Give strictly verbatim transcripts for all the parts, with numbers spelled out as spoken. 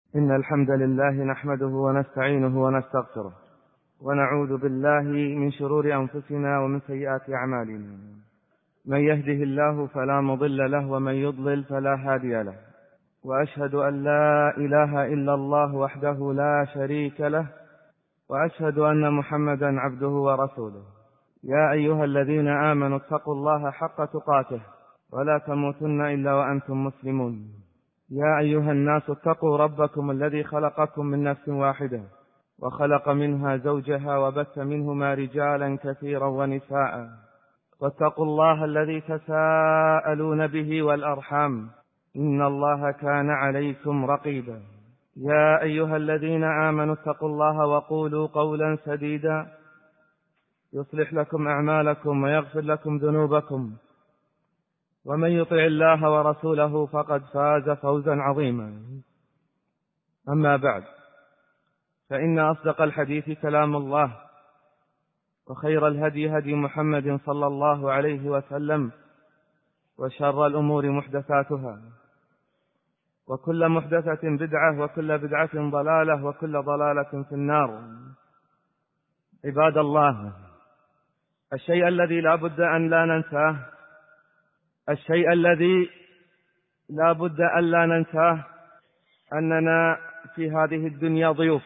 إن الحمد لله نحمده ونستعينه ونستغفره ونعوذ بالله من شرور أنفسنا ومن سيئات أعمالنا. من يهده الله فلا مضل له ومن يضلل فلا هادي له، وأشهد أن لا إله إلا الله وحده لا شريك له، وأشهد أن محمدا عبده ورسوله. يا أيها الذين آمنوا اتقوا الله حق تقاته ولا تموتن إلا وأنتم مسلمون. يا أيها الناس اتقوا ربكم الذي خلقكم من نفس واحدة وخلق منها زوجها وبث منهما رجالا كثيرا ونساء، واتقوا الله الذي تساءلون به والأرحام إن الله كان عليكم رقيبا. يا أيها الذين آمنوا اتقوا الله وقولوا قولا سديدا يصلح لكم أعمالكم ويغفر لكم ذنوبكم، ومن يطع الله ورسوله فقد فاز فوزا عظيما. أما بعد، فإن أصدق الحديث كلام الله، وخير الهدي هدي محمد صلى الله عليه وسلم، وشر الأمور محدثاتها، وكل محدثة بدعة، وكل بدعة ضلالة، وكل ضلالة في النار. عباد الله، الشيء الذي لا بد أن لا ننساه الشيء الذي لا بد أن لا ننساه أننا في هذه الدنيا ضيوف،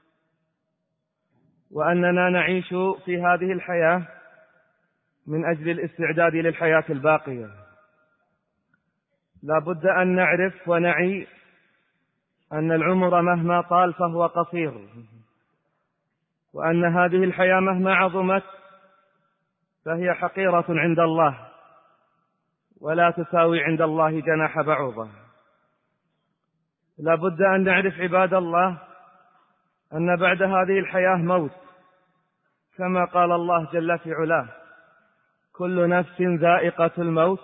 وأننا نعيش في هذه الحياة من أجل الاستعداد للحياة الباقية. لا بد أن نعرف ونعي أن العمر مهما طال فهو قصير، وأن هذه الحياة مهما عظمت فهي حقيرة عند الله، ولا تساوي عند الله جناح بعوضة. لا بد أن نعرف عباد الله أن بعد هذه الحياة موت، كما قال الله جل في علاه: كل نفس ذائقة الموت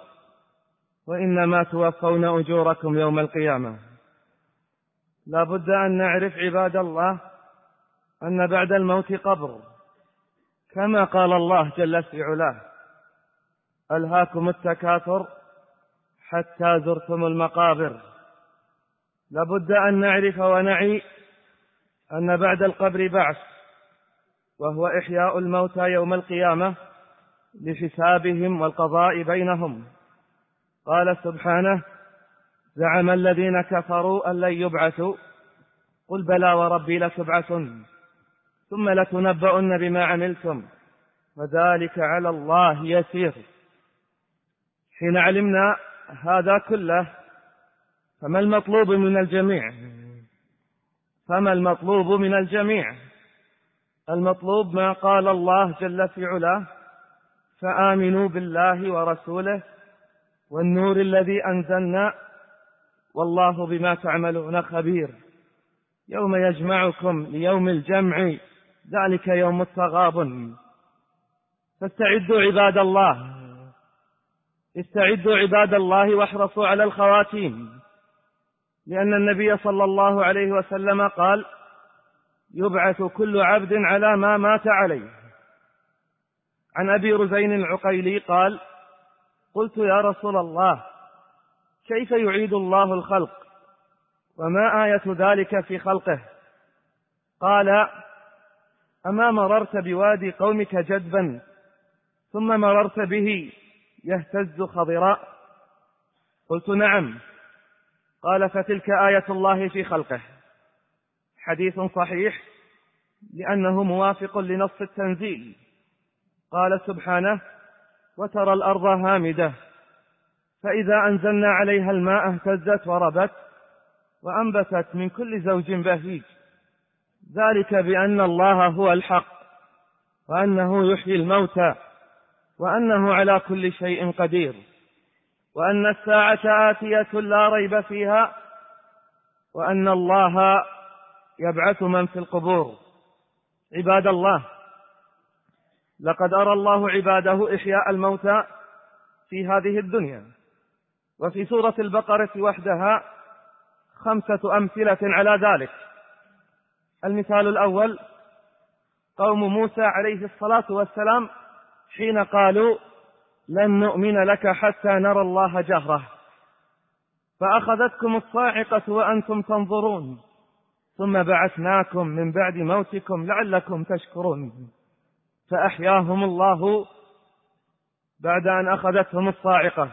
وإنما توفون أجوركم يوم القيامة. لا بد أن نعرف عباد الله أن بعد الموت قبر، كما قال الله جل في علاه: ألهاكم التكاثر حتى زرتم المقابر. لابد أن نعرف ونعي أن بعد القبر بعث، وهو إحياء الموتى يوم القيامة لحسابهم والقضاء بينهم. قال سبحانه: زعم الذين كفروا أن لن يبعثوا قل بلى وربي لتبعثن ثم لتنبؤن بما عملتم وذلك على الله يسير. حين علمنا هذا كله فما المطلوب من الجميع؟ فما المطلوب من الجميع؟ المطلوب ما قال الله جل في علاه: فآمنوا بالله ورسوله والنور الذي أنزلنا والله بما تعملون خبير. يوم يجمعكم ليوم الجمع ذلك يوم التغابن. فاستعدوا عباد الله، استعدوا عباد الله واحرصوا على الخواتيم، لأن النبي صلى الله عليه وسلم قال: يبعث كل عبد على ما مات عليه. عن أبي رزين العقيلي قال: قلت يا رسول الله، كيف يعيد الله الخلق وما آية ذلك في خلقه؟ قال: أما مررت بوادي قومك جدبا ثم مررت به يهتز خضراء؟ قلت نعم. قال: فتلك آية الله في خلقه. حديث صحيح لأنه موافق لنص التنزيل. قال سبحانه: وترى الأرض هامدة فإذا أنزلنا عليها الماء اهتزت وربت وأنبتت من كل زوج بهيج، ذلك بأن الله هو الحق وأنه يحيي الموتى وأنه على كل شيء قدير وأن الساعة آتية لا ريب فيها وأن الله يبعث من في القبور. عباد الله، لقد أرى الله عباده إحياء الموتى في هذه الدنيا، وفي سورة البقرة وحدها خمسة أمثلة على ذلك. المثال الأول قوم موسى عليه الصلاة والسلام حين قالوا: لن نؤمن لك حتى نرى الله جهرة، فأخذتكم الصاعقة وأنتم تنظرون ثم بعثناكم من بعد موتكم لعلكم تشكرون. فأحياهم الله بعد أن أخذتهم الصاعقة.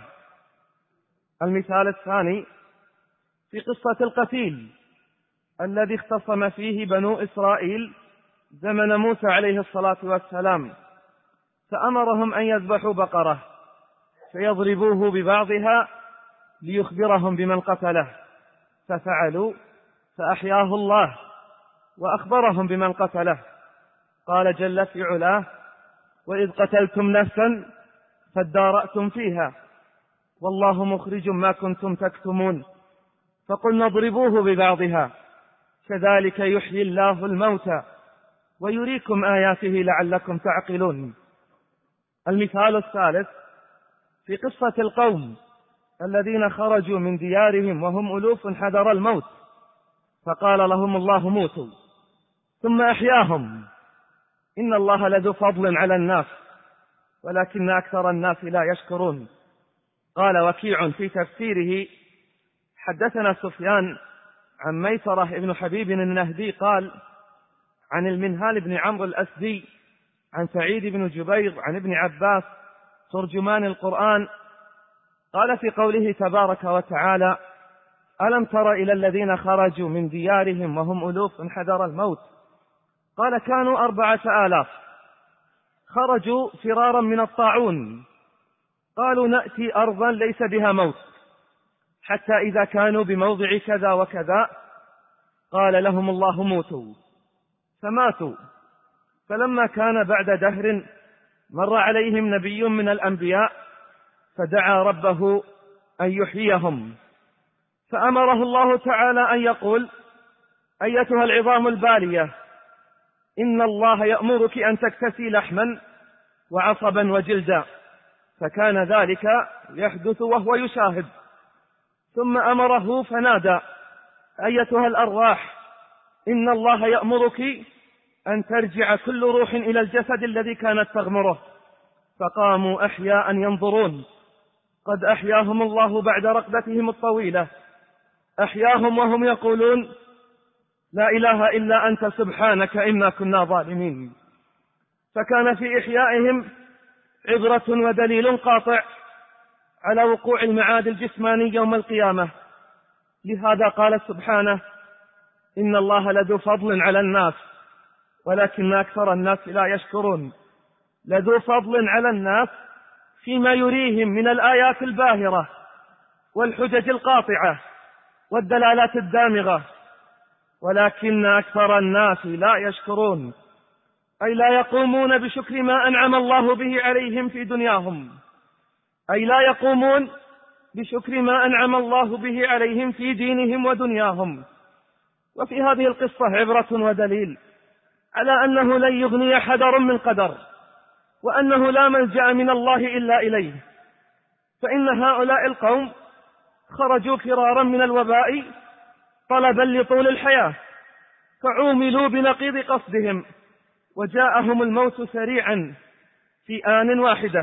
المثال الثاني في قصة القتيل الذي اختصم فيه بنو إسرائيل زمن موسى عليه الصلاة والسلام، فأمرهم أن يذبحوا بقرة فيضربوه ببعضها ليخبرهم بمن قتله، ففعلوا فأحياه الله وأخبرهم بمن قتله. قال جل في علاه: وإذ قتلتم نفسا فادارأتم فيها والله مخرج ما كنتم تكتمون فقلنا اضربوه ببعضها كذلك يحيي الله الموتى ويريكم آياته لعلكم تعقلون. المثال الثالث في قصة القوم الذين خرجوا من ديارهم وهم ألوف حذر الموت، فقال لهم الله موتوا ثم أحياهم. إن الله لذو فضل على الناس ولكن أكثر الناس لا يشكرون. قال وكيع في تفسيره: حدثنا سفيان عن ميسرة ابن حبيب النهدي قال عن المنهال بن عمرو الأسدي عن سعيد بن جبير عن ابن عباس ترجمان القرآن قال في قوله تبارك وتعالى: ألم تر إلى الذين خرجوا من ديارهم وهم ألوف حذر الموت، قال كانوا أربعة آلاف خرجوا فرارا من الطاعون، قالوا نأتي أرضا ليس بها موت، حتى إذا كانوا بموضع كذا وكذا قال لهم الله موتوا فماتوا. فلما كان بعد دهر مر عليهم نبي من الأنبياء فدعا ربه أن يحييهم، فأمره الله تعالى أن يقول: أيتها العظام البالية إن الله يأمرك أن تكتسي لحما وعصبا وجلدا، فكان ذلك يحدث وهو يشاهد. ثم أمره فنادى: أيتها الأرواح إن الله يأمرك أن ترجع كل روح إلى الجسد الذي كانت تغمره، فقاموا أحياء ينظرون، قد أحياهم الله بعد رقدتهم الطويلة، أحياهم وهم يقولون: لا إله إلا أنت سبحانك إنا كنا ظالمين. فكان في إحيائهم عبرة ودليل قاطع على وقوع المعاد الجسماني يوم القيامة. لهذا قال سبحانه: إن الله لذو فضل على الناس ولكن أكثر الناس لا يشكرون. لذو فضل على الناس فيما يريهم من الآيات الباهرة والحجج القاطعة والدلالات الدامغة، ولكن أكثر الناس لا يشكرون، أي لا يقومون بشكر ما أنعم الله به عليهم في دنياهم، أي لا يقومون بشكر ما أنعم الله به عليهم في دينهم ودنياهم. وفي هذه القصة عبرة ودليل على أنه لن يغني حذر من قدر، وأنه لا ملجأ من الله إلا إليه. فإن هؤلاء القوم خرجوا فرارا من الوباء طلبا لطول الحياة، فعوملوا بنقيض قصدهم وجاءهم الموت سريعا في آن واحدة.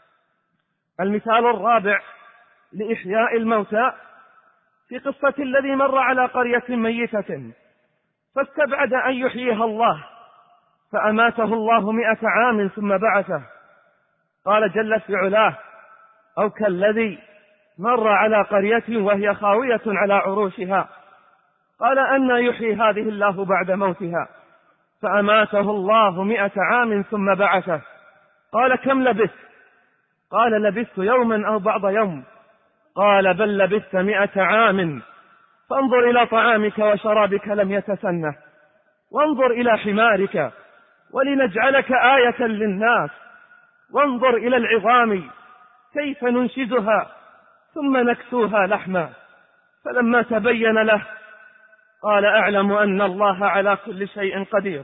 المثال الرابع لإحياء الموتى في قصة الذي مر على قرية ميتة فاستبعد أن يحييها الله فأماته الله مئة عام ثم بعثه. قال جل في علاه: أو كالذي مر على قرية وهي خاوية على عروشها قال أنى يحيي هذه الله بعد موتها فأماته الله مئة عام ثم بعثه. قال كم لبثت؟ قال لبثت يوما أو بعض يوم. قال بل لبثت مئة عام فانظر إلى طعامك وشرابك لم يتسنه، وانظر إلى حمارك ولنجعلك آية للناس، وانظر إلى العظام كيف ننشزها ثم نكسوها لحما. فلما تبين له قال أعلم أن الله على كل شيء قدير.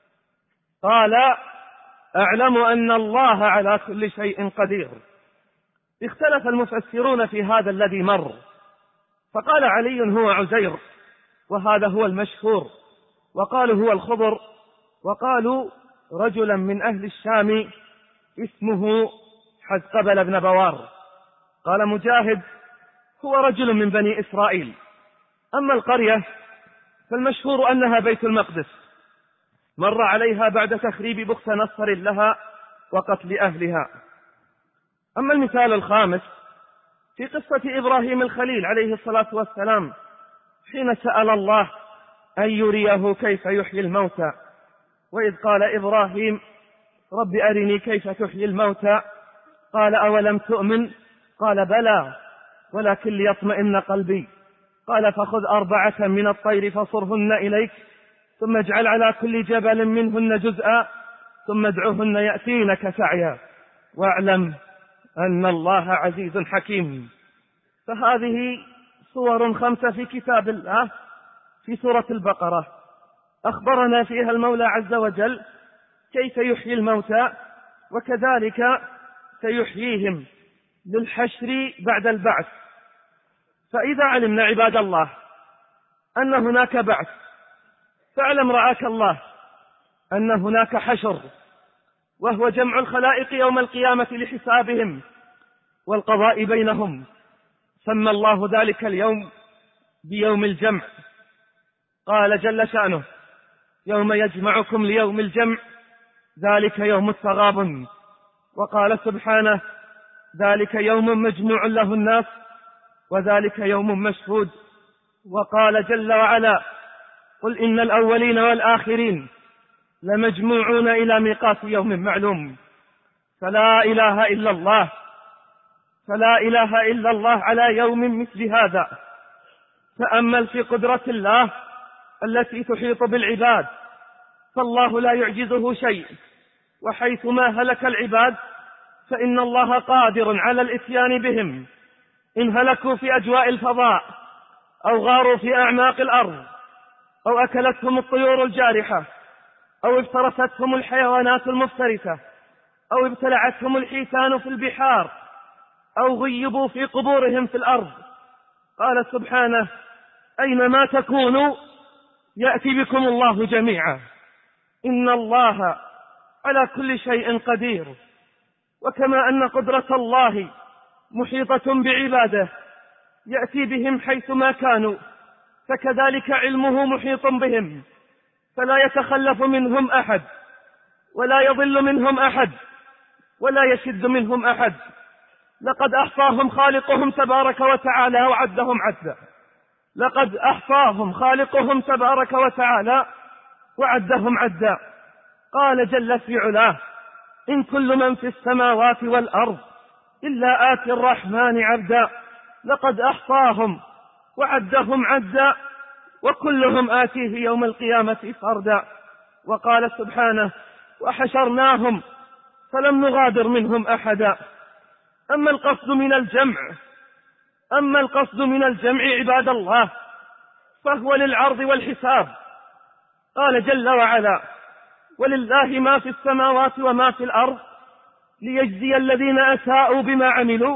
قال أعلم أن الله على كل شيء قدير. اختلف المفسرون في هذا الذي مر، فقال علي هو عزير وهذا هو المشهور، وقالوا هو الخضر، وقالوا رجلا من أهل الشام اسمه حزقبل بن بوار. قال مجاهد هو رجل من بني إسرائيل. أما القرية فالمشهور أنها بيت المقدس، مر عليها بعد تخريب بخت نصر لها وقتل أهلها. أما المثال الخامس في قصة إبراهيم الخليل عليه الصلاة والسلام حين سأل الله أن يريه كيف يحيي الموتى، وإذ قال إبراهيم رب أرني كيف تحيي الموتى، قال أولم تؤمن؟ قال بلى ولكن ليطمئن قلبي. قال فخذ أربعة من الطير فصرهن إليك ثم اجعل على كل جبل منهن جزءا ثم ادعهن يأتينك سعيا واعلم أن الله عزيز حكيم. فهذه صور خمسة في كتاب الله في سورة البقرة أخبرنا فيها المولى عز وجل كيف يحيي الموتى، وكذلك سيحييهم للحشر بعد البعث. فإذا علمنا عباد الله أن هناك بعث، فاعلم رعاك الله أن هناك حشر، وهو جمع الخلائق يوم القيامة لحسابهم والقضاء بينهم. سمى الله ذلك اليوم بيوم الجمع، قال جل شأنه يوم يجمعكم ليوم الجمع ذلك يوم التغابن. وقال سبحانه ذلك يوم مجموع له الناس وذلك يوم مشهود. وقال جل وعلا قل إن الأولين والآخرين لمجموعون إلى ميقات يوم معلوم. فلا إله إلا الله فلا إله إلا الله على يوم مثل هذا. تأمل في قدرة الله التي تحيط بالعباد، فالله لا يعجزه شيء، وحيثما هلك العباد فإن الله قادر على الإتيان بهم، إن هلكوا في أجواء الفضاء أو غاروا في أعماق الأرض أو أكلتهم الطيور الجارحة أو افترستهم الحيوانات المفترسة أو ابتلعتهم الحيتان في البحار أو غيبوا في قبورهم في الأرض. قال سبحانه أينما تكونوا يأتي بكم الله جميعا إن الله على كل شيء قدير. وكما أن قدرة الله محيطة بعباده يأتي بهم حيثما كانوا، فكذلك علمه محيط بهم فلا يتخلف منهم أحد ولا يضل منهم أحد ولا يشد منهم أحد. لقد أحصاهم خالقهم تبارك وتعالى وعدهم عدا لقد أحصاهم خالقهم تبارك وتعالى وعدهم عدا. قال جل في علاه إن كل من في السماوات والأرض إلا آتي الرحمن عبدا لقد أحصاهم وعدهم عدا وكلهم آتيه يوم القيامة فردا. وقال سبحانه وحشرناهم فلم نغادر منهم أحدا. أما القصد من الجمع أما القصد من الجمع عباد الله فهو للعرض والحساب. قال جل وعلا ولله ما في السماوات وما في الأرض ليجزي الذين أساءوا بما عملوا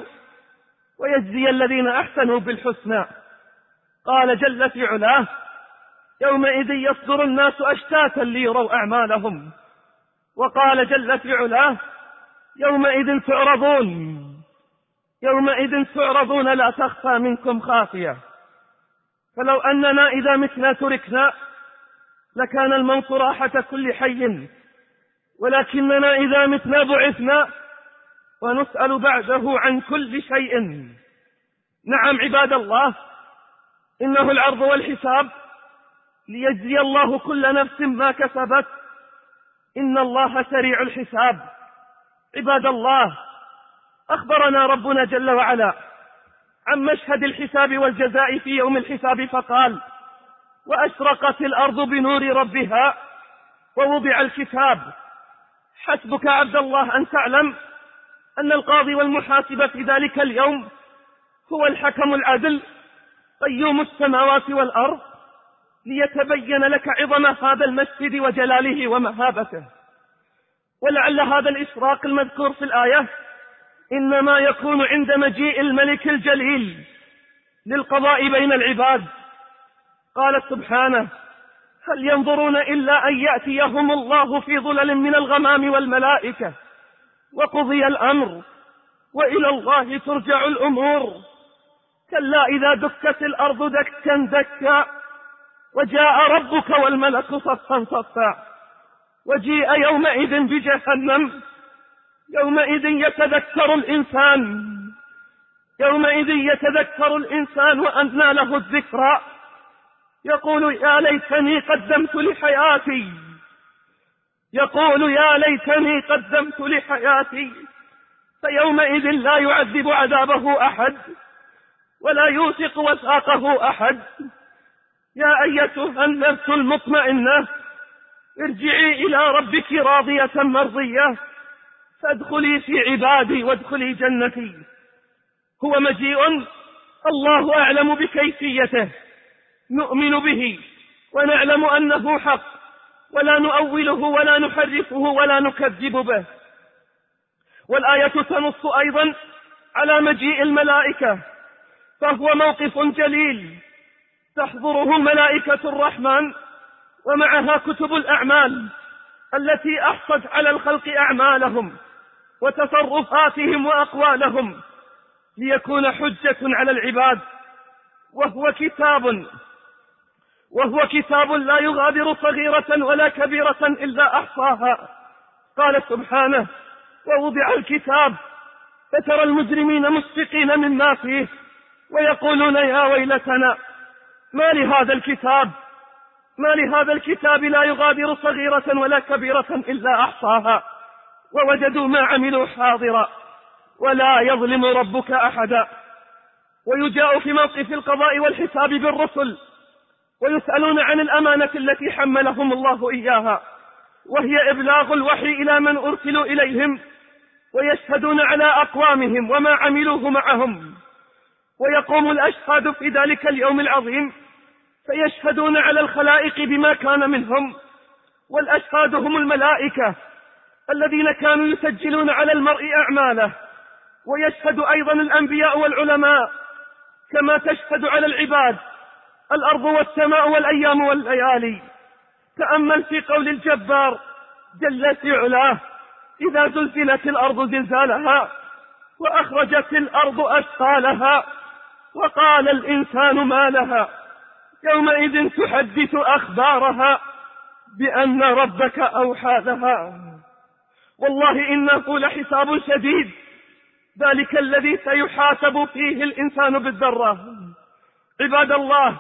ويجزي الذين أحسنوا بالحسنى. قال جل في علاه يومئذ يصدر الناس أشتاتا ليروا أعمالهم. وقال جل في علاه يومئذ تعرضون يومئذ تعرضون لا تخفى منكم خافية. فلو أننا إذا متنا تركنا لكان الموت راحة كل حي، ولكننا إذا متنا بعثنا ونسأل بعده عن كل شيء. نعم عباد الله إنه العرض والحساب ليجزي الله كل نفس ما كسبت إن الله سريع الحساب. عباد الله أخبرنا ربنا جل وعلا عن مشهد الحساب والجزاء في يوم الحساب فقال وأشرقت الأرض بنور ربها ووضع الكتاب. حسبك عبد الله أن تعلم أن القاضي والمحاسب في ذلك اليوم هو الحكم العدل قيوم السماوات والأرض، ليتبين لك عظم هذا المسجد وجلاله ومهابته. ولعل هذا الإشراق المذكور في الآية إنما يكون عند مجيء الملك الجليل للقضاء بين العباد. قال سبحانه هل ينظرون إلا أن يأتيهم الله في ظلل من الغمام والملائكة وقضي الأمر وإلى الله ترجع الأمور. كلا إذا دكت الأرض دكا دكا وجاء ربك والملك صفا صفا وجيء يومئذ بجهنم. يومئذ يتذكر الإنسان يومئذ يتذكر الإنسان وأنى له الذكرى، يقول يا ليتني قدمت لحياتي يقول يا ليتني قدمت لحياتي فيومئذ لا يعذب عذابه أحد ولا يوثق وثاقه أحد. يا أيتها النفس المطمئنة ارجعي إلى ربك راضية مرضية فادخلي في عبادي وادخلي جنتي. هو مجيء الله أعلم بكيفيته، نؤمن به ونعلم أنه حق ولا نؤوله ولا نحرفه ولا نكذب به. والآية تنص أيضا على مجيء الملائكة، فهو موقف جليل تحضره ملائكة الرحمن ومعها كتب الأعمال التي أحصت على الخلق أعمالهم وتصرفاتهم وأقوالهم ليكون حجة على العباد. وهو كتاب وهو كتاب لا يغادر صغيرة ولا كبيرة إلا أحصاها. قال سبحانه ووضع الكتاب فترى المجرمين مشفقين مما فيه ويقولون يا ويلتنا ما لهذا الكتاب ما لهذا الكتاب لا يغادر صغيرة ولا كبيرة إلا أحصاها ووجدوا ما عملوا حاضرا ولا يظلم ربك أحدا. ويجاء في موقف القضاء والحساب بالرسل ويسألون عن الأمانة التي حملهم الله إياها، وهي إبلاغ الوحي إلى من أرسلوا إليهم، ويشهدون على أقوامهم وما عملوه معهم. ويقوم الأشهاد في ذلك اليوم العظيم فيشهدون على الخلائق بما كان منهم، والأشهاد هم الملائكة الذين كانوا يسجلون على المرء أعماله. ويشهد أيضا الأنبياء والعلماء كما تشهد على العباد الأرض والسماء والأيام والليالي. تأمل في قول الجبار جل في علاه إذا زلزلت الأرض زلزالها وأخرجت الأرض أثقالها وقال الإنسان ما لها يومئذ تحدث أخبارها بأن ربك أوحى لها. والله إنه لحساب شديد، ذلك الذي سيحاسب فيه الإنسان بالذرة. عباد الله،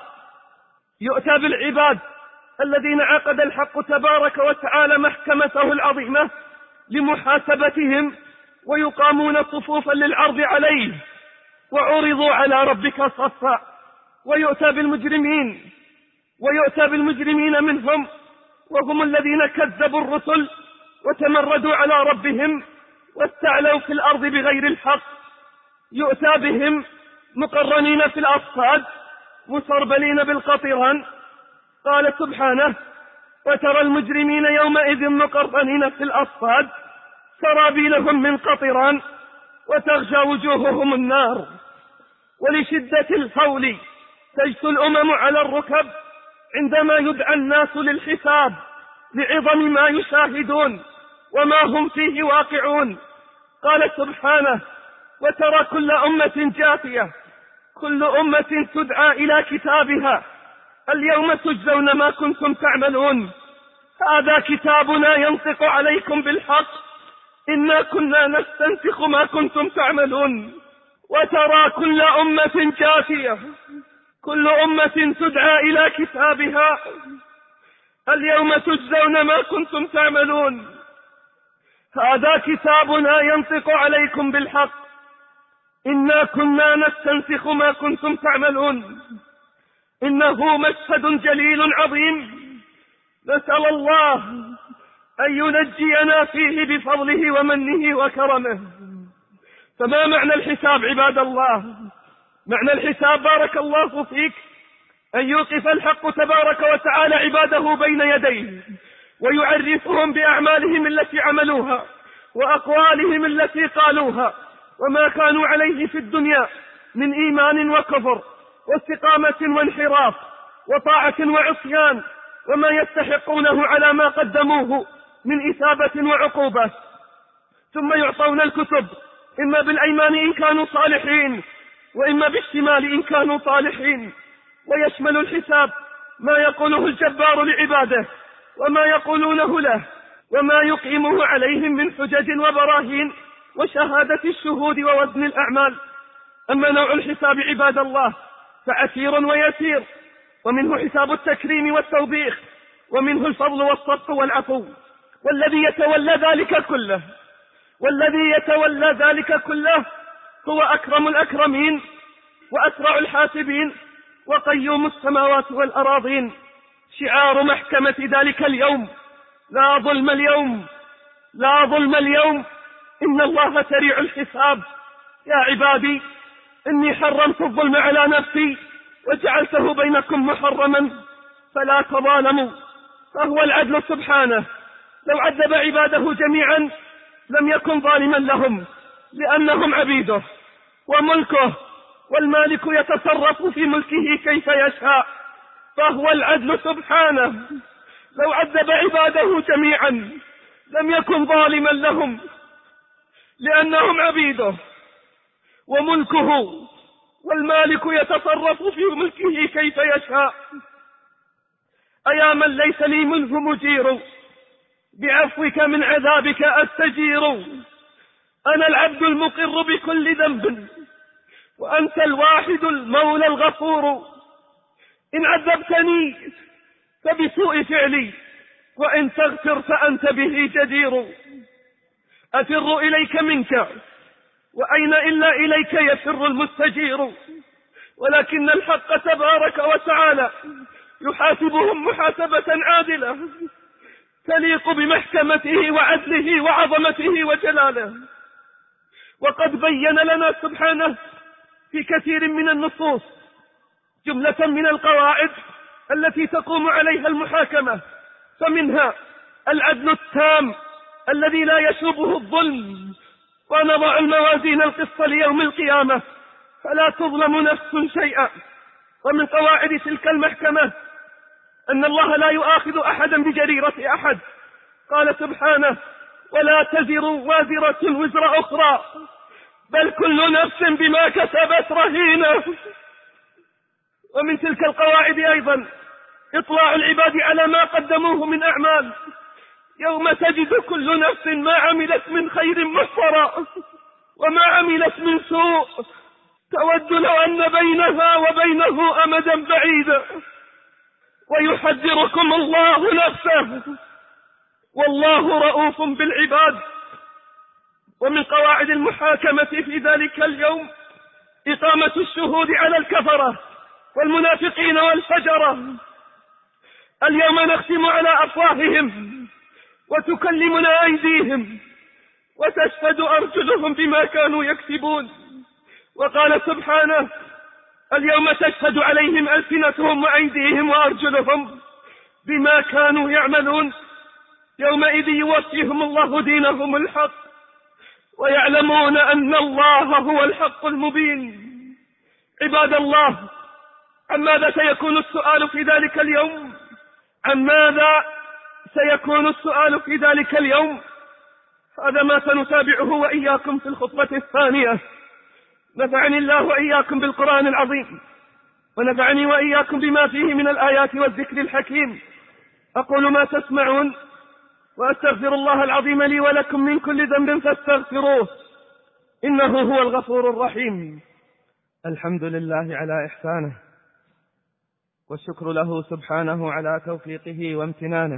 يؤتى بالعباد الذين عقد الحق تبارك وتعالى محكمته العظيمة لمحاسبتهم ويقامون صفوفا للعرض عليه وعرضوا على ربك صفا. ويؤتى بالمجرمين ويؤتى بالمجرمين منهم وهم الذين كذبوا الرسل وتمردوا على ربهم واستعلوا في الأرض بغير الحق. يؤتى بهم مقرنين في الأصفاد مسربلين بالقطران. قال سبحانه وترى المجرمين يومئذ مقرنين في الأصفاد سرابيلهم من قطران وتغشى وجوههم النار. ولشدة الهول تجثو الأمم على الركب عندما يدعى الناس للحساب لعظم ما يشاهدون وما هم فيه واقعون. قال سبحانه وترى كل أمة جاثية كل أمة تدعى إلى كتابها اليوم تجزون ما كنتم تعملون هذا كتابنا ينطق عليكم بالحق إنا كنا نستنسخ ما كنتم تعملون. وترى كل أمة جاثية كل أمة تدعى إلى كتابها اليوم تجزون ما كنتم تعملون هذا كتابنا ينطق عليكم بالحق إنا كنا نستنسخ ما كنتم تعملون. إنه مشهد جليل عظيم نسأل الله أن ينجينا فيه بفضله ومنه وكرمه. فما معنى الحساب عباد الله؟ معنى الحساب بارك الله فيك أن يوقف الحق تبارك وتعالى عباده بين يديه ويعرفهم بأعمالهم التي عملوها وأقوالهم التي قالوها وما كانوا عليه في الدنيا من إيمان وكفر واستقامة وانحراف وطاعة وعصيان وما يستحقونه على ما قدموه من إثابة وعقوبة. ثم يعطون الكتب إما بالأيمان إن كانوا صالحين وإما بالشمال إن كانوا صالحين. ويشمل الحساب ما يقوله الجبار لعباده وما يقولونه له وما يقيمه عليهم من حجج وبراهين وشهادة الشهود ووزن الأعمال. أما نوع الحساب عباد الله فعسير ويسير، ومنه حساب التكريم والتوبيخ، ومنه الفضل والصدق والعفو. والذي يتولى ذلك كله والذي يتولى ذلك كله هو أكرم الأكرمين وأسرع الحاسبين وقيوم السماوات والأراضين. شعار محكمة ذلك اليوم: لا ظلم اليوم، لا ظلم اليوم، إن الله سريع الحساب. يا عبادي إني حرمت الظلم على نفسي وجعلته بينكم محرما فلا تظالموا، فهو العدل سبحانه. لو عذب عباده جميعا لم يكن ظالما لهم لأنهم عبيده وملكه، والمالك يتصرف في ملكه كيف يشاء، فهو العدل سبحانه. لو عذب عباده جميعا لم يكن ظالما لهم لأنهم عبيده وملكه، والمالك يتصرف في ملكه كيف يشاء. أيا من ليس لي منه مجير، بعفوك من عذابك أستجير. أنا العبد المقر بكل ذنب وأنت الواحد المولى الغفور. إن عذبتني فبسوء فعلي، وإن تغفر فأنت به جدير. أفر إليك منك، وأين إلا إليك يفر المستجير. ولكن الحق تبارك وتعالى يحاسبهم محاسبة عادلة تليق بمحكمته وعدله وعظمته وجلاله. وقد بين لنا سبحانه في كثير من النصوص جملة من القواعد التي تقوم عليها المحاكمة، فمنها العدل التام الذي لا يشوبه الظلم. ونضع الموازين القسط ليوم القيامة فلا تظلم نفس شيئا. ومن قواعد تلك المحكمة أن الله لا يؤاخذ أحدا بجريرة أحد. قال سبحانه: ولا تزر وازرة وزر أخرى، بل كل نفس بما كسبت رهينة. ومن تلك القواعد أيضا إطلاع العباد على ما قدموه من أعمال، يوم تجد كل نفس ما عملت من خير محصرا وما عملت من سوء، تود لو أن بينها وبينه أمدا بعيدا. ويحذركم الله نفسه والله رؤوف بالعباد. ومن قواعد المحاكمة في ذلك اليوم إقامة الشهود على الكفرة والمنافقين والفجرة. اليوم نختم على أفواههم وتكلمنا أيديهم وتشهد أرجلهم بما كانوا يكسبون. وقال سبحانه: اليوم تشهد عليهم ألسنتهم وأيديهم وأرجلهم بما كانوا يعملون. يومئذ يوفيهم الله دينهم الحق ويعلمون أن الله هو الحق المبين. عباد الله، عن ماذا سيكون السؤال في ذلك اليوم؟ عن ماذا سيكون السؤال في ذلك اليوم؟ هذا ما سنتابعه وإياكم في الخطبة الثانية. نفعني الله وإياكم بالقرآن العظيم، ونفعني وإياكم بما فيه من الآيات والذكر الحكيم. أقول ما تسمعون وأستغفر الله العظيم لي ولكم من كل ذنب فاستغفروه إنه هو الغفور الرحيم. الحمد لله على إحسانه، والشكر له سبحانه على توفيقه وامتنانه،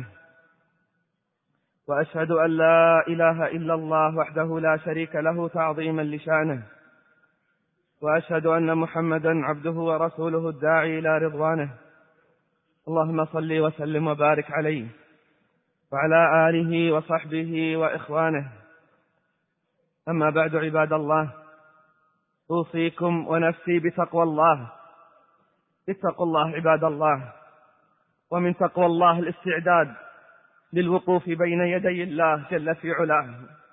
وأشهد أن لا إله إلا الله وحده لا شريك له تعظيما لشأنه، وأشهد أن محمدا عبده ورسوله الداعي إلى رضوانه. اللهم صل وسلم وبارك عليه وعلى آله وصحبه وإخوانه. أما بعد، عباد الله، أوصيكم ونفسي بتقوى الله. اتقوا الله عباد الله، ومن تقوى الله الاستعداد للوقوف بين يدي الله جل في علاه.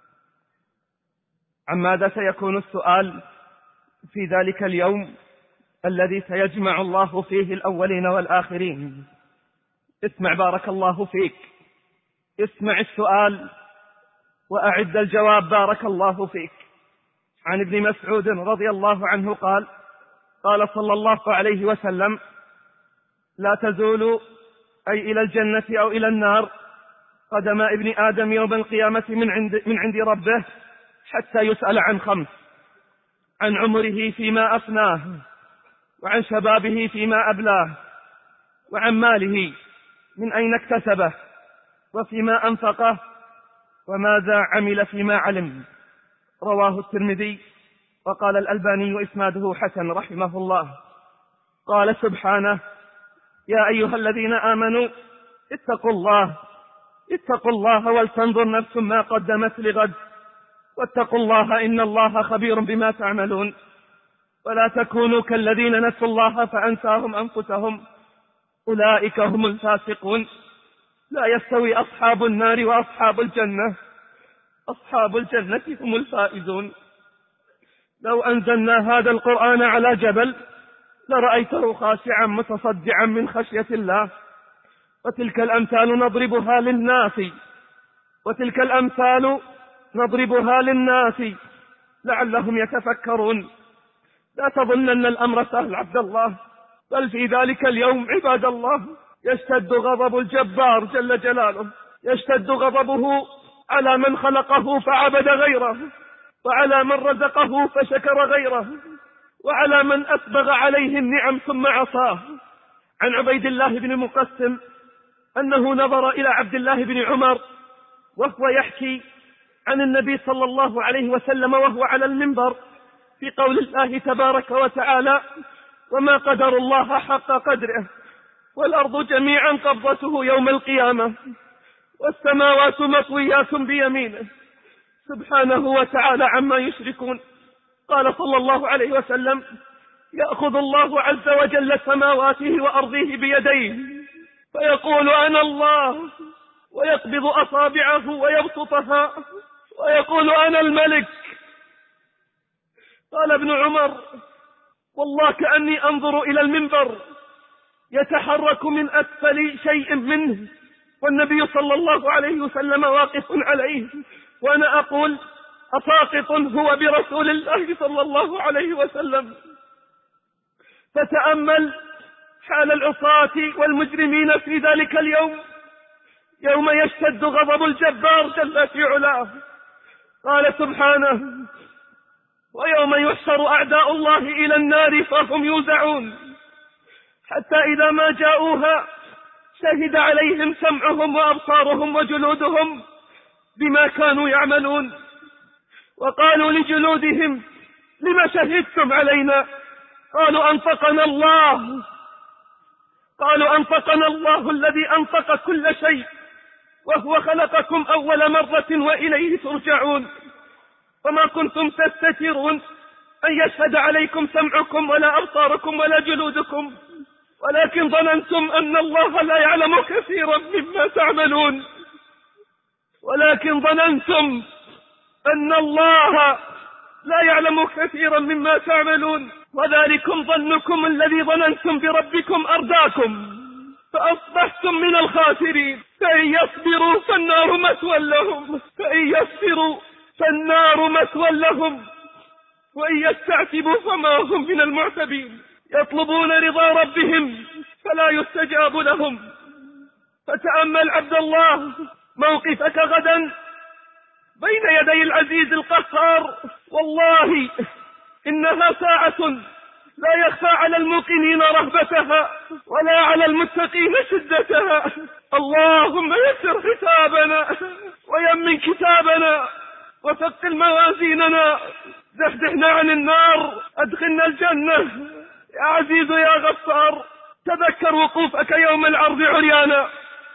عن ماذا سيكون السؤال في ذلك اليوم الذي سيجمع الله فيه الأولين والآخرين؟ اسمع بارك الله فيك، اسمع السؤال وأعد الجواب بارك الله فيك. عن ابن مسعود رضي الله عنه قال: قال صلى الله عليه وسلم: لا تزول أي إلى الجنة أو إلى النار قدم ابن آدم يوم القيامة من عند, من عند ربه حتى يسأل عن خمس: عن عمره فيما أفناه، وعن شبابه فيما أبلاه، وعن ماله من أين اكتسبه، وفيما أنفقه، وماذا عمل فيما علم. رواه الترمذي، وقال الألباني وإسناده حسن رحمه الله. قال سبحانه: يا أيها الذين آمنوا اتقوا الله اتقوا الله ولتنظر نفس ما قدمت لغد واتقوا الله إن الله خبير بما تعملون. ولا تكونوا كالذين نسوا الله فأنساهم أنفسهم أولئك هم الفاسقون. لا يستوي أصحاب النار وأصحاب الجنة، أصحاب الجنة هم الفائزون. لو أنزلنا هذا القرآن على جبل لرأيته خاشعا متصدعا من خشية الله. وتلك الأمثال نضربها للناس وتلك الأمثال نضربها للناس لعلهم يتفكرون. لا تظنن الأمر سهل عبد الله، بل في ذلك اليوم عباد الله يشتد غضب الجبار جل جلاله، يشتد غضبه على من خلقه فعبد غيره، وعلى من رزقه فشكر غيره، وعلى من أسبغ عليه النعم ثم عصاه. عن عبيد الله بن المقسم أنه نظر إلى عبد الله بن عمر وهو يحكي عن النبي صلى الله عليه وسلم وهو على المنبر في قول الله تبارك وتعالى: وما قدر الله حق قدره والأرض جميعا قبضته يوم القيامة والسماوات مطويات بيمينه سبحانه وتعالى عما يشركون. قال صلى الله عليه وسلم: يأخذ الله عز وجل سماواته وأرضه بيديه فيقول أنا الله، ويقبض أصابعه ويبسطها ويقول أنا الملك. قال ابن عمر: والله كأني أنظر إلى المنبر يتحرك من أسفل شيء منه والنبي صلى الله عليه وسلم واقف عليه، وأنا أقول أساقط هو برسول الله صلى الله عليه وسلم. فتأمل حال العصاة والمجرمين في ذلك اليوم، يوم يشتد غضب الجبار جل في علاه. قال سبحانه: ويوم يحشر أعداء الله إلى النار فهم يوزعون حتى إذا ما جاءوها شهد عليهم سمعهم وأبصارهم وجلودهم بما كانوا يعملون، وقالوا لجلودهم: لما شهدتم علينا؟ قالوا أنطقنا الله قالوا أنطقنا الله الذي أنطق كل شيء وهو خلقكم أول مرة وإليه ترجعون. وما كنتم تستترون أن يشهد عليكم سمعكم ولا أبصاركم ولا جلودكم، ولكن ظننتم أن الله لا يعلم كثيرا مما تعملون ولكن ظننتم أن الله لا يعلم كثيرا مما تعملون وذلكم ظنكم الذي ظننتم بربكم أرداكم فأصبحتم من الخاسرين. فإن يصبروا فالنار مثوى لهم فإن يصبروا فالنار مثوى لهم وإن يستعتبوا فما هم من المعتبين. يطلبون رضا ربهم فلا يستجاب لهم. فتأمل عبد الله موقفك غدا بين يدي العزيز القهار، والله إنها ساعة لا يخفى على الموقنين رهبتها ولا على المتقين شدتها. اللهم يسر حسابنا ويمن كتابنا وثقل موازيننا، زحزحنا عن النار، أدخلنا الجنة يا عزيز يا غفار. تذكر وقوفك يوم العرض عريانا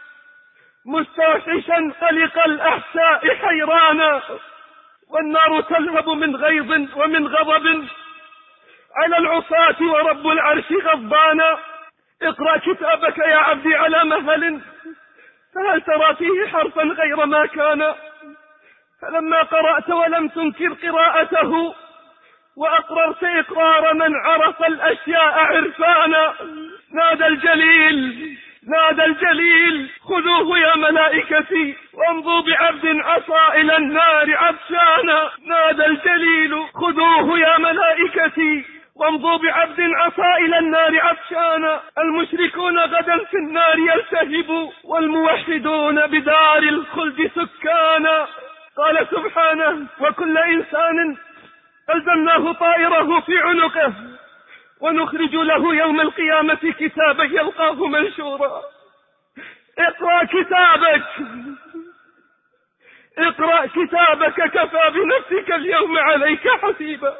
مستوحشا قلق الأحساء حيرانا، والنار تلهب من غيظ ومن غضب على العصاة ورب العرش غضبانا. اقرأ كتابك يا عبدي على مهل، فهل ترى فيه حرفا غير ما كان؟ فلما قرأت ولم تنكر قراءته وأقررت إقرار من عرف الأشياء عرفانا، نادى الجليل نادى الجليل خذوه يا ملائكتي وامضوا بعبد عصى إلى النار عطشانا. نادى الجليل خذوه يا ملائكتي وامضوا بعبد عصى إلى النار عطشانا. المشركون غدا في النار يلتهبوا، والموحدون بدار الخلد سكانا. قال سبحانه: وكل إنسان ألزمناه طائره في عنقه ونخرج له يوم القيامة كتابا يلقاه منشورا. اقرأ كتابك، اقرأ كتابك، كفى بنفسك اليوم عليك حسيبا.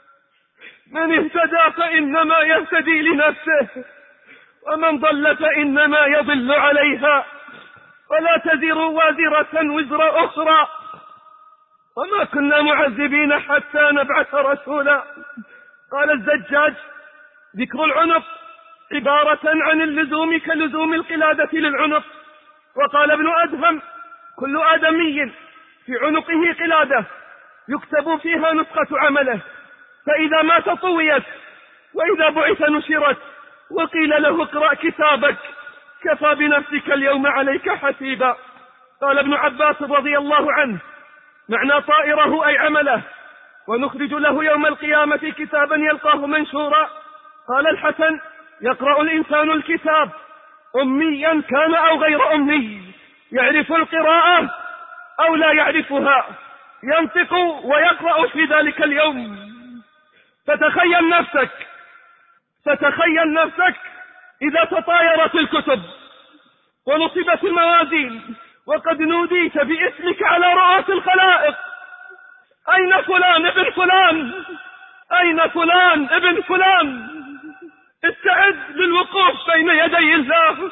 من اهتدى فإنما يهتدي لنفسه، ومن ضل فإنما يضل عليها، ولا تزر وازرة وزر أخرى، وما كنا معذبين حتى نبعث رسولا. قال الزجاج: ذكر العنق عبارة عن اللزوم كلزوم القلادة للعنق. وقال ابن أدهم: كل آدمي في عنقه قلادة يكتب فيها نسخة عمله، فإذا مات طويت، وإذا بعث نشرت، وقيل له: اقرأ كتابك، كفى بنفسك اليوم عليك حسيبا. قال ابن عباس رضي الله عنه: معنى طائره أي عمله، ونخرج له يوم القيامة كتابا يلقاه منشورا. قال الحسن: يقرأ الإنسان الكتاب أميا كان أو غير أمي، يعرف القراءة أو لا يعرفها، ينطق ويقرأ في ذلك اليوم. فتخيل نفسك فتخيل نفسك إذا تطايرت الكتب ونصبت الموازين وقد نوديت باسمك على رؤوس الخلائق: أين فلان ابن فلان؟ أين فلان ابن فلان؟ استعد للوقوف بين يدي الله.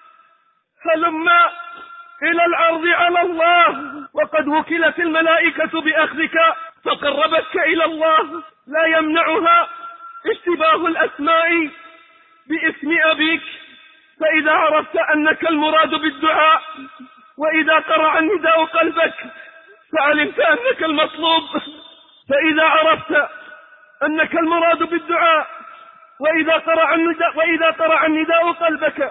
هلم إلى العرض على الله، وقد وكلت الملائكة بأخذك فقربتك إلى الله. لا يمنعها اشتباه الأسماء باسم أبيك، فإذا عرفت أنك المراد بالدعاء، وإذا قرع النداء قلبك فعلمت أنك المطلوب. فإذا عرفت أنك المراد بالدعاء، وإذا قرع النداء, وإذا قرع النداء قلبك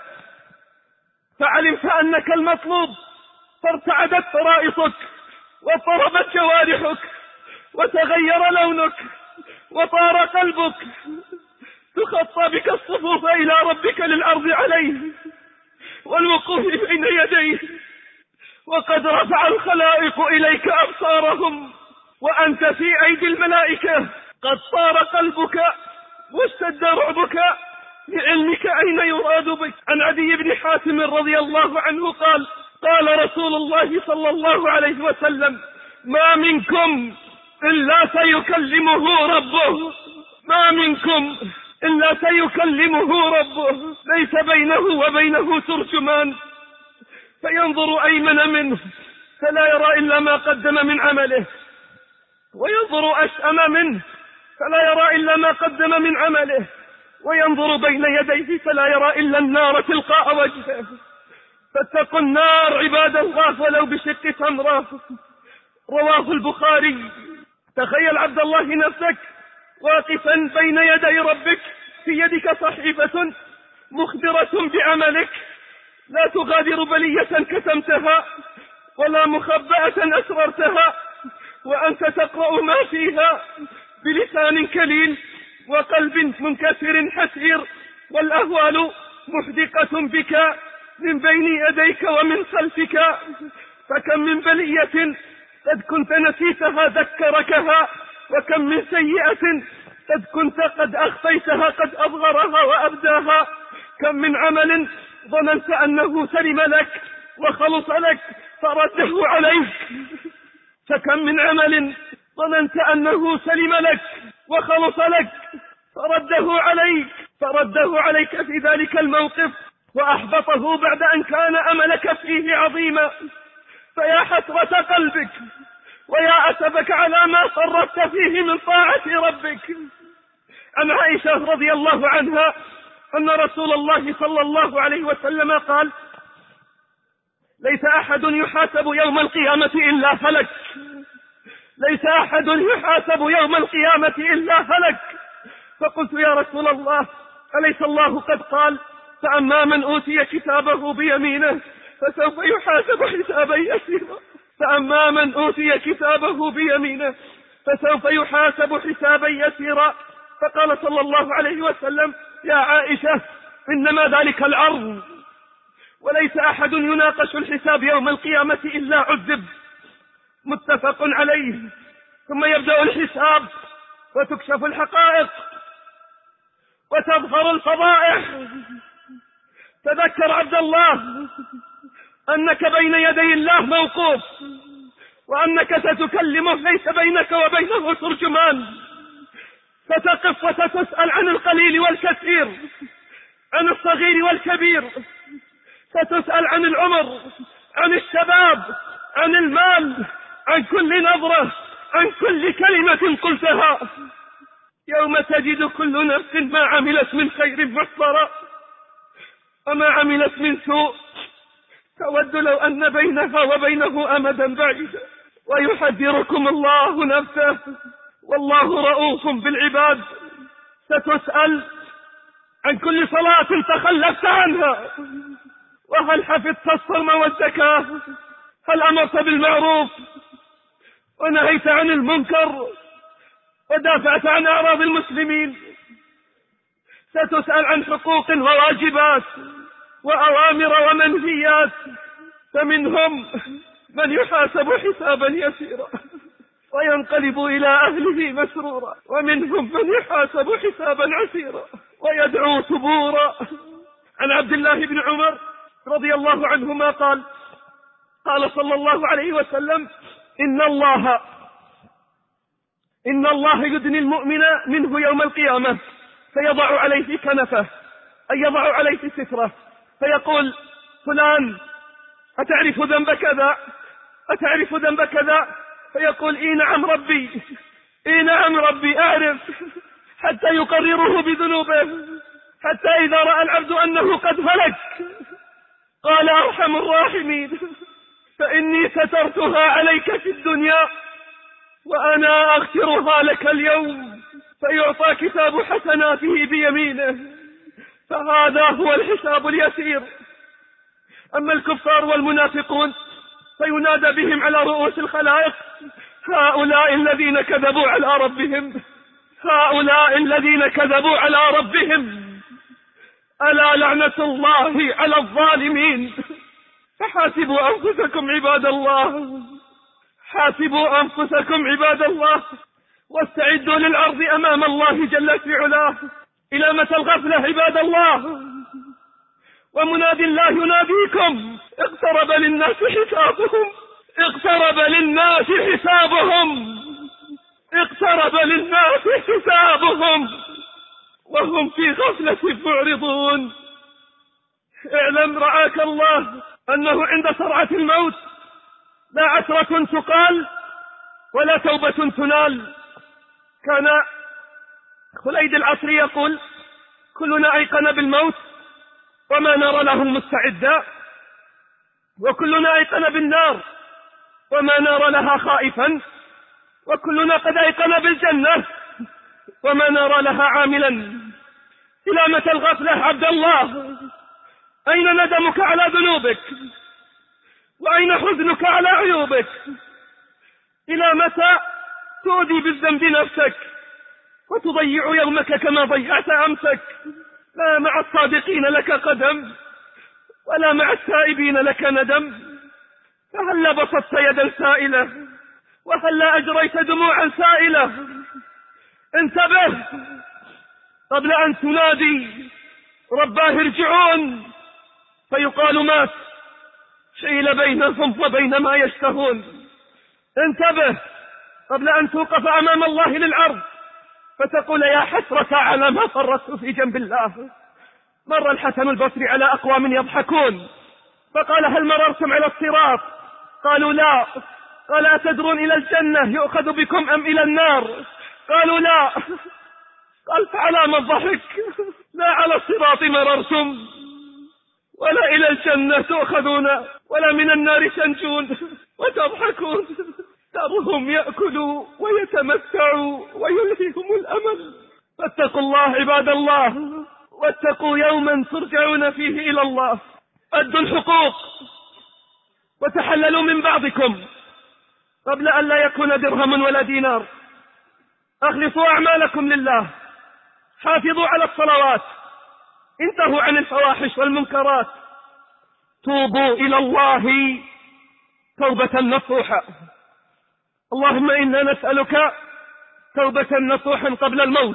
فعلمت أنك المطلوب، فارتعدت فرائصك واضطربت جوارحك وتغير لونك وطار قلبك، تخطى بك الصفوف إلى ربك للعرض عليه والوقوف بين يديه، وقد رفع الخلائق إليك أبصارهم وأنت في أيدي الملائكة. قد طار قلبك واشتد رعبك لعلمك أين يراد بك. عن عدي بن حاتم رضي الله عنه قال: قال رسول الله صلى الله عليه وسلم: ما منكم إلا سيكلمه ربه، ما منكم إلا سيكلمه ربه، ليس بينه وبينه ترجمان، فينظر أيمن منه فلا يرى إلا ما قدم من عمله، وينظر أشأم منه فلا يرى إلا ما قدم من عمله، وينظر بين يديه فلا يرى إلا النار تلقاء وجهه. فاتقوا النار عباد الله ولو بشق تمرة. رواه البخاري. تخيل عبد الله نفسك واقفا بين يدي ربك، في يدك صحيفة مخبرة بعملك، لا تغادر بلية كتمتها ولا مخبأة أسررتها، وأنت تقرأ ما فيها بلسان كليل وقلب منكسر حسير، والأهوال محدقة بك من بين يديك ومن خلفك. فكم من بلية قد كنت نسيتها ذكركها، وكم من سيئة قد كنت قد أخفيتها قد أظهرها وأبداها. كم من عمل ظننت أنه سلم لك وخلص لك فرده عليك، فكم من عمل ظننت أنه سلم لك وخلص لك فرده عليك فرده عليك في ذلك الموقف وأحبطه بعد أن كان أملك فيه عظيما. فيا حسرة قلبك ويا أسفك على ما صرفت فيه من طاعة ربك. عن عائشة رضي الله عنها أن رسول الله صلى الله عليه وسلم قال: ليس أحد يحاسب يوم القيامة إلا هلك، ليس أحد يحاسب يوم القيامة إلا هلك. فقلت: يا رسول الله، أليس الله قد قال: فأما من أوتي كتابه بيمينه فسوف يحاسب حسابا يسيرا، فأما من أوتي كتابه بيمينه فسوف يحاسب حسابا يسيرا. فقال صلى الله عليه وسلم: يا عائشة إنما ذلك العرض، وليس أحد يناقش الحساب يوم القيامة إلا عذب. متفق عليه. ثم يبدأ الحساب وتكشف الحقائق وتظهر الفضائح. تذكر عبد الله أنك بين يدي الله موقوف، وأنك ستكلمه ليس بينك وبينه ترجمان. ستقف وستسأل عن القليل والكثير، عن الصغير والكبير. ستسأل عن العمر، عن الشباب، عن المال، عن كل نظرة، عن كل كلمة قلتها. يوم تجد كل نفس ما عملت من خير محضرا وما عملت من سوء، تود لو أن بينها وبينه أمدا بعيدا. ويحذركم الله نفسه والله رؤوف بالعباد. ستسأل عن كل صلاة تخلفت عنها، وهل حفظت الصوم والزكاة، هل أمرت بالمعروف ونهيت عن المنكر ودافعت عن أعراض المسلمين. ستسأل عن حقوق وواجبات وأوامر ومنهيات، فمنهم من يحاسب حسابا يسيرا وينقلب إلى أهله مسرورا، ومنهم من يحاسب حسابا عسيرا ويدعو ثبورا. عن عبد الله بن عمر رضي الله عنهما قال: قال صلى الله عليه وسلم: إن الله إن الله يدني المؤمن منه يوم القيامة فيضع عليه كنفه، أي يضع عليه ستره، فيقول: فلان أتعرف ذنب كذا؟ أتعرف ذنب كذا؟ فيقول: إي نعم ربي، إي نعم ربي أعرف، حتى يقرره بذنوبه، حتى إذا رأى العبد أنه قد هلك قال: أرحم الراحمين، فإني سترتها عليك في الدنيا وأنا أغفرها لك اليوم. فيعطى كتاب حسناته بيمينه، فهذا هو الحساب اليسير. أما الكفار والمنافقون فينادى بهم على رؤوس الخلائق: هؤلاء الذين كذبوا على ربهم، هؤلاء الذين كذبوا على ربهم، ألا لعنة الله على الظالمين. فحاسبوا أنفسكم عباد الله، حاسبوا أنفسكم عباد الله، واستعدوا للعرض أمام الله جل في علاه. إلى متى الغفلة عباد الله؟ ومنادي الله يناديكم: اقترب للناس حسابهم، اقترب للناس حسابهم، اقترب للناس حسابهم وهم في غفلة معرضون. اعلم رعاك الله أنه عند سرعة الموت لا عثرة تقال ولا توبة تنال. كان خليد العصري يقول: كلنا أيقن بالموت وما نرى له مستعدا، وكلنا أيقن بالنار وما نرى لها خائفا، وكلنا قد أيقن بالجنة وما نرى لها عاملا. إلى متى الغفلة عبد الله؟ أين ندمك على ذنوبك؟ وأين حزنك على عيوبك؟ إلى متى تؤذي بالذنب نفسك وتضيع يومك كما ضيعت أمسك؟ لا مع الصادقين لك قدم ولا مع التائبين لك ندم. فهلا بسطت يدا سائلة وهلا أجريت دموعا سائلة؟ انتبه قبل أن تنادي رباه ارجعون فيقال مات، شيل بينهم وبين ما يشتهون. انتبه قبل أن توقف أمام الله للعرض فتقول: يا حسرة على ما فرطت في جنب الله. مر الحسن البصري على أقوام يضحكون فقال: هل مررتم على الصراط؟ قالوا: لا. قال: أتدرون إلى الجنة يؤخذ بكم أم إلى النار؟ قالوا: لا. قال: فعلى ما الضحك؟ لا على الصراط مررتم ولا إلى الجنة تؤخذون ولا من النار تنجون وتضحكون. ترهم يأكلوا ويتمتعوا ويلهيهم الأمل. فاتقوا الله عباد الله، واتقوا يوما ترجعون فيه إلى الله. أدوا الحقوق وتحللوا من بعضكم قبل أن لا يكون درهم ولا دينار. أخلصوا أعمالكم لله حافظوا على الصلوات، انتهوا عن الفواحش والمنكرات، توبوا إلى الله توبة نصوحة. اللهم إنا نسألك توبة نصوحا قبل الموت،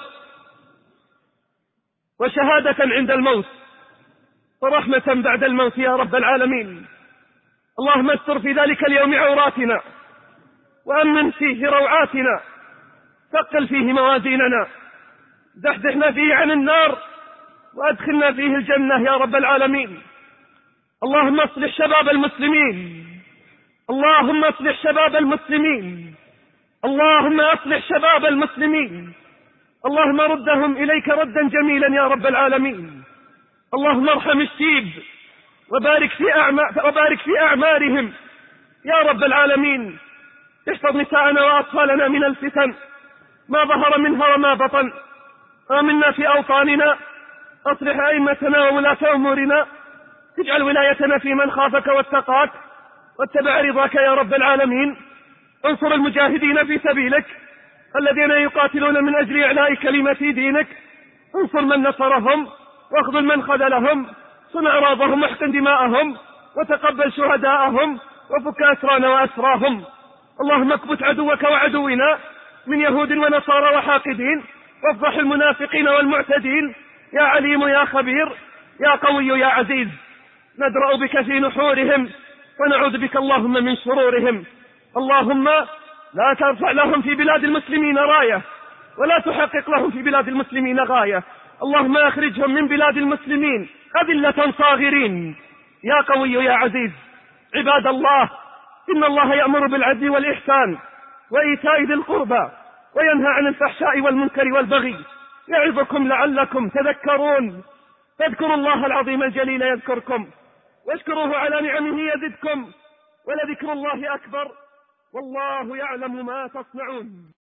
وشهادة عند الموت، ورحمة بعد الموت يا رب العالمين. اللهم استر في ذلك اليوم عوراتنا، وأمن فيه روعاتنا، ثقل فيه موازيننا، زحزحنا فيه عن النار، وأدخلنا فيه الجنة يا رب العالمين. اللهم اصلح شباب المسلمين، اللهم اصلح شباب المسلمين، اللهم اصلح شباب المسلمين، اللهم ردهم إليك ردا جميلا يا رب العالمين. اللهم ارحم الشيب وبارك في أعمار وبارك في أعمارهم يا رب العالمين. احفظ نساءنا وأطفالنا من الفتن ما ظهر منها وما بطن، آمنا في أوطاننا، أصلح أئمتنا وولاة أمورنا، اجعل ولايتنا في من خافك واتقاك واتبع رضاك يا رب العالمين. انصر المجاهدين في سبيلك الذين يقاتلون من أجل إعلاء كلمة دينك، انصر من نصرهم واخذل من خذلهم، صن أعراضهم واحقن دماءهم، وتقبل شهداءهم، وفك أسرانا وأسراهم. اللهم اكبت عدوك وعدونا من يهود ونصارى وحاقدين، وافضح المنافقين والمعتدين، يا عليم يا خبير يا قوي يا عزيز. ندرأ بك في نحورهم ونعوذ بك اللهم من شرورهم. اللهم لا ترفع لهم في بلاد المسلمين راية، ولا تحقق لهم في بلاد المسلمين غاية. اللهم اخرجهم من بلاد المسلمين أذلة صاغرين يا قوي يا عزيز. عباد الله، إن الله يأمر بالعدل والإحسان وإيتاء ذي القربى وينهى عن الفحشاء والمنكر والبغي، يعظكم لعلكم تذكرون. فاذكروا الله العظيم الجليل يذكركم، واشكروه على نعمه يزدكم، ولذكر الله أكبر، والله يعلم ما تصنعون.